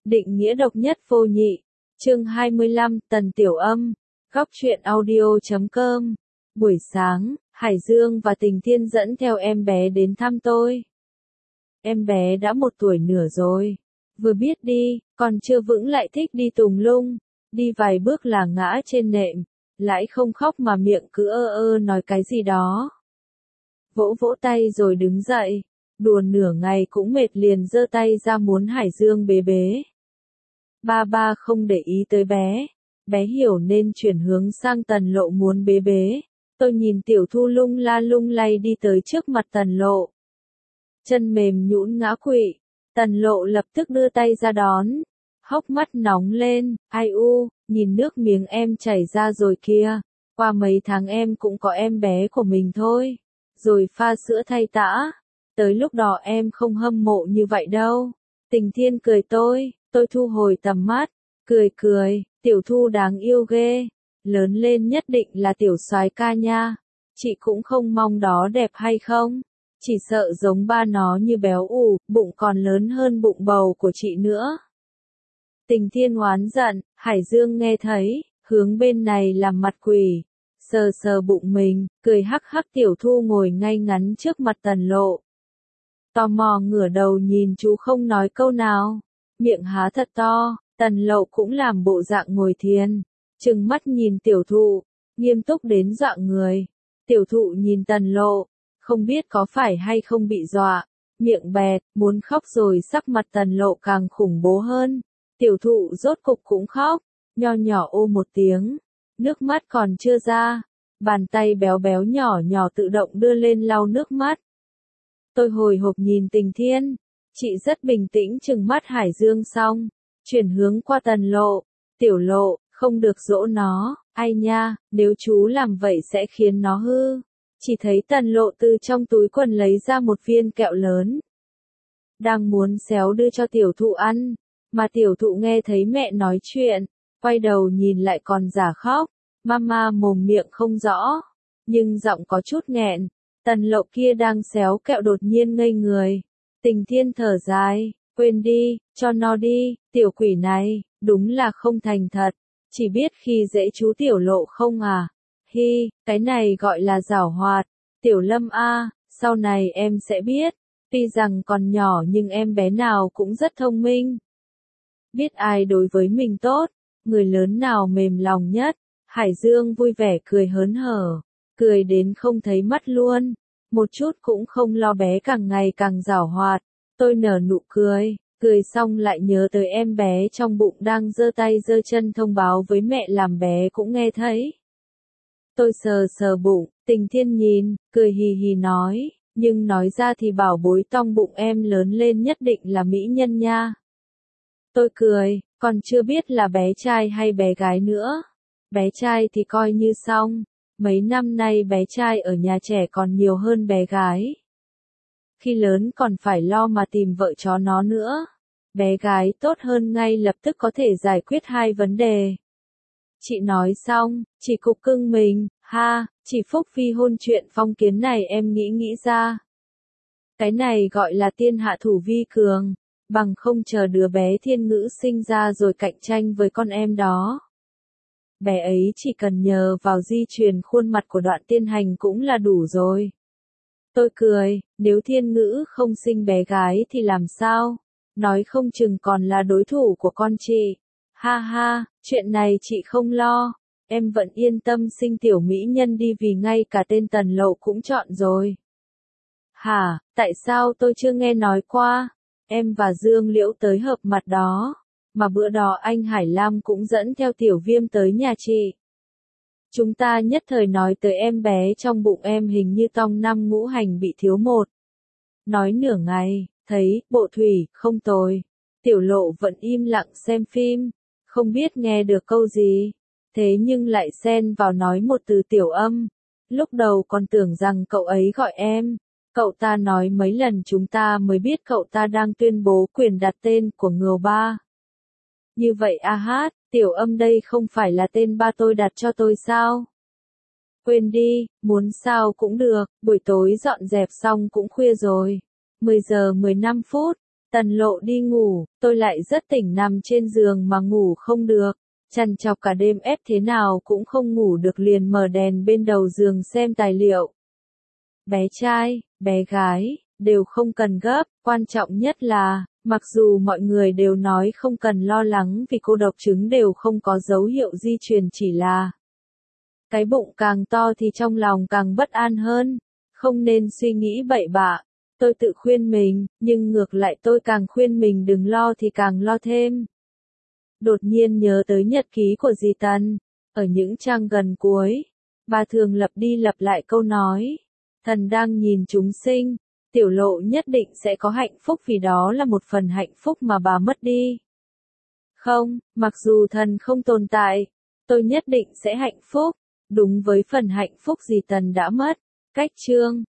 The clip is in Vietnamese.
Định nghĩa độc nhất vô nhị. Chương 25, Tần Tiểu Âm. Góc truyện audio.com. Buổi sáng, Hải Dương và Tình Thiên dẫn theo em bé đến thăm tôi. Em bé đã 1 tuổi nửa rồi. Vừa biết đi, còn chưa vững lại thích đi tùng lung. Đi vài bước là ngã trên nệm. Lại không khóc mà miệng cứ nói cái gì đó. Vỗ vỗ tay rồi đứng dậy. Đùa nửa ngày cũng mệt liền giơ tay ra muốn Hải Dương bế bế. Ba không để ý tới bé. Bé hiểu nên chuyển hướng sang Tần Lộ muốn bế bế. Tôi nhìn Tiểu Thu lung la lung lay đi tới trước mặt Tần Lộ. Chân mềm nhũn ngã quỵ. Tần Lộ lập tức đưa tay ra đón. Hốc mắt nóng lên, ai u, nhìn nước miếng em chảy ra rồi kia. Qua mấy tháng em cũng có em bé của mình thôi. Rồi pha sữa thay tã. Tới lúc đó em không hâm mộ như vậy đâu. Tình Thiên cười tôi thu hồi tầm mắt. Cười, Tiểu Thu đáng yêu ghê. Lớn lên nhất định là tiểu soái ca nha. Chị cũng không mong đó đẹp hay không. Chỉ sợ giống ba nó như béo ù, bụng còn lớn hơn bụng bầu của chị nữa. Tình Thiên oán giận, Hải Dương nghe thấy, hướng bên này làm mặt quỷ. Sờ bụng mình, cười hắc hắc. Tiểu Thu ngồi ngay ngắn trước mặt Tần Lộ. Tò mò ngửa đầu nhìn chú không nói câu nào. Miệng há thật to, Tần Lộ cũng làm bộ dạng ngồi thiền. Trừng mắt nhìn Tiểu Thụ, nghiêm túc đến dọa người. Tiểu Thụ nhìn Tần Lộ, không biết có phải hay không bị dọa. Miệng bẹt, muốn khóc rồi sắc mặt Tần Lộ càng khủng bố hơn. Tiểu Thụ rốt cục cũng khóc, nho nhỏ ô một tiếng. Nước mắt còn chưa ra. Bàn tay béo béo nhỏ nhỏ tự động đưa lên lau nước mắt. Tôi hồi hộp nhìn Tình Thiên. Chị rất bình tĩnh trừng mắt Hải Dương xong. Chuyển hướng qua Tần Lộ. Tiểu Lộ, không được dỗ nó. Ai nha, nếu chú làm vậy sẽ khiến nó hư. Chỉ thấy Tần Lộ từ trong túi quần lấy ra một viên kẹo lớn. Đang muốn xéo đưa cho Tiểu Thụ ăn. Mà Tiểu Thụ nghe thấy mẹ nói chuyện. Quay đầu nhìn lại còn giả khóc. Mama mồm miệng không rõ. Nhưng giọng có chút nghẹn. Tần Lộ kia đang xéo kẹo đột nhiên ngây người. Tình Thiên thở dài, quên đi, cho nó đi, tiểu quỷ này, đúng là không thành thật. Chỉ biết khi dễ chú Tiểu Lộ không à. Hi, cái này gọi là giảo hoạt. Tiểu Lâm a, sau này em sẽ biết. Tuy rằng còn nhỏ nhưng em bé nào cũng rất thông minh. Biết ai đối với mình tốt, người lớn nào mềm lòng nhất. Hải Dương vui vẻ cười hớn hở, cười đến không thấy mắt luôn. Một chút cũng không lo bé càng ngày càng giảo hoạt. Tôi nở nụ cười xong lại nhớ tới em bé trong bụng đang giơ tay giơ chân thông báo với mẹ làm bé cũng nghe thấy. Tôi sờ bụng, Tình Thiên nhìn, cười hì hì nói, nhưng nói ra thì bảo bối trong bụng em lớn lên nhất định là mỹ nhân nha. Tôi cười, còn chưa biết là bé trai hay bé gái nữa. Bé trai thì coi như xong. Mấy năm nay bé trai ở nhà trẻ còn nhiều hơn bé gái. Khi lớn còn phải lo mà tìm vợ chó nó nữa. Bé gái tốt hơn ngay lập tức có thể giải quyết 2 vấn đề. Chị nói xong, chỉ cục cưng mình, ha, chỉ phúc phi hôn chuyện phong kiến này em nghĩ ra. Cái này gọi là tiên hạ thủ vi cường, bằng không chờ đứa bé Thiên Ngữ sinh ra rồi cạnh tranh với con em đó. Bé ấy chỉ cần nhờ vào di truyền khuôn mặt của Đoạn Tiên Hành cũng là đủ rồi. Tôi cười, nếu Thiên Ngữ không sinh bé gái thì làm sao? Nói không chừng còn là đối thủ của con chị. Ha ha, chuyện này chị không lo. Em vẫn yên tâm sinh tiểu mỹ nhân đi vì ngay cả tên Tần Lộ cũng chọn rồi. Hả, tại sao tôi chưa nghe nói qua? Em và Dương Liễu tới hợp mặt đó. Mà bữa đó anh Hải Lam cũng dẫn theo Tiểu Viêm tới nhà chị. Chúng ta nhất thời nói tới em bé trong bụng em hình như tong năm ngũ hành bị thiếu một. Nói nửa ngày, thấy, bộ thủy, không tồi. Tiểu Lộ vẫn im lặng xem phim, không biết nghe được câu gì. Thế nhưng lại xen vào nói một từ Tiểu Âm. Lúc đầu còn tưởng rằng cậu ấy gọi em. Cậu ta nói mấy lần chúng ta mới biết cậu ta đang tuyên bố quyền đặt tên của Ngưu Ba. Như vậy a hát, Tiểu Âm đây không phải là tên ba tôi đặt cho tôi sao? Quên đi, muốn sao cũng được, buổi tối dọn dẹp xong cũng khuya rồi. 10 giờ 15 phút, Tần Lộ đi ngủ, tôi lại rất tỉnh nằm trên giường mà ngủ không được. Trằn trọc cả đêm ép thế nào cũng không ngủ được liền mở đèn bên đầu giường xem tài liệu. Bé trai, bé gái, đều không cần gấp, quan trọng nhất là, mặc dù mọi người đều nói không cần lo lắng vì cô độc trứng đều không có dấu hiệu di truyền chỉ là cái bụng càng to thì trong lòng càng bất an hơn, không nên suy nghĩ bậy bạ. Tôi tự khuyên mình, nhưng ngược lại tôi càng khuyên mình đừng lo thì càng lo thêm. Đột nhiên nhớ tới nhật ký của dì Tần, ở những trang gần cuối, bà thường lặp đi lặp lại câu nói, thần đang nhìn chúng sinh, Tiểu Lộ nhất định sẽ có hạnh phúc vì đó là một phần hạnh phúc mà bà mất đi. Không, mặc dù thần không tồn tại, tôi nhất định sẽ hạnh phúc, đúng với phần hạnh phúc dì Tần đã mất. Cách chương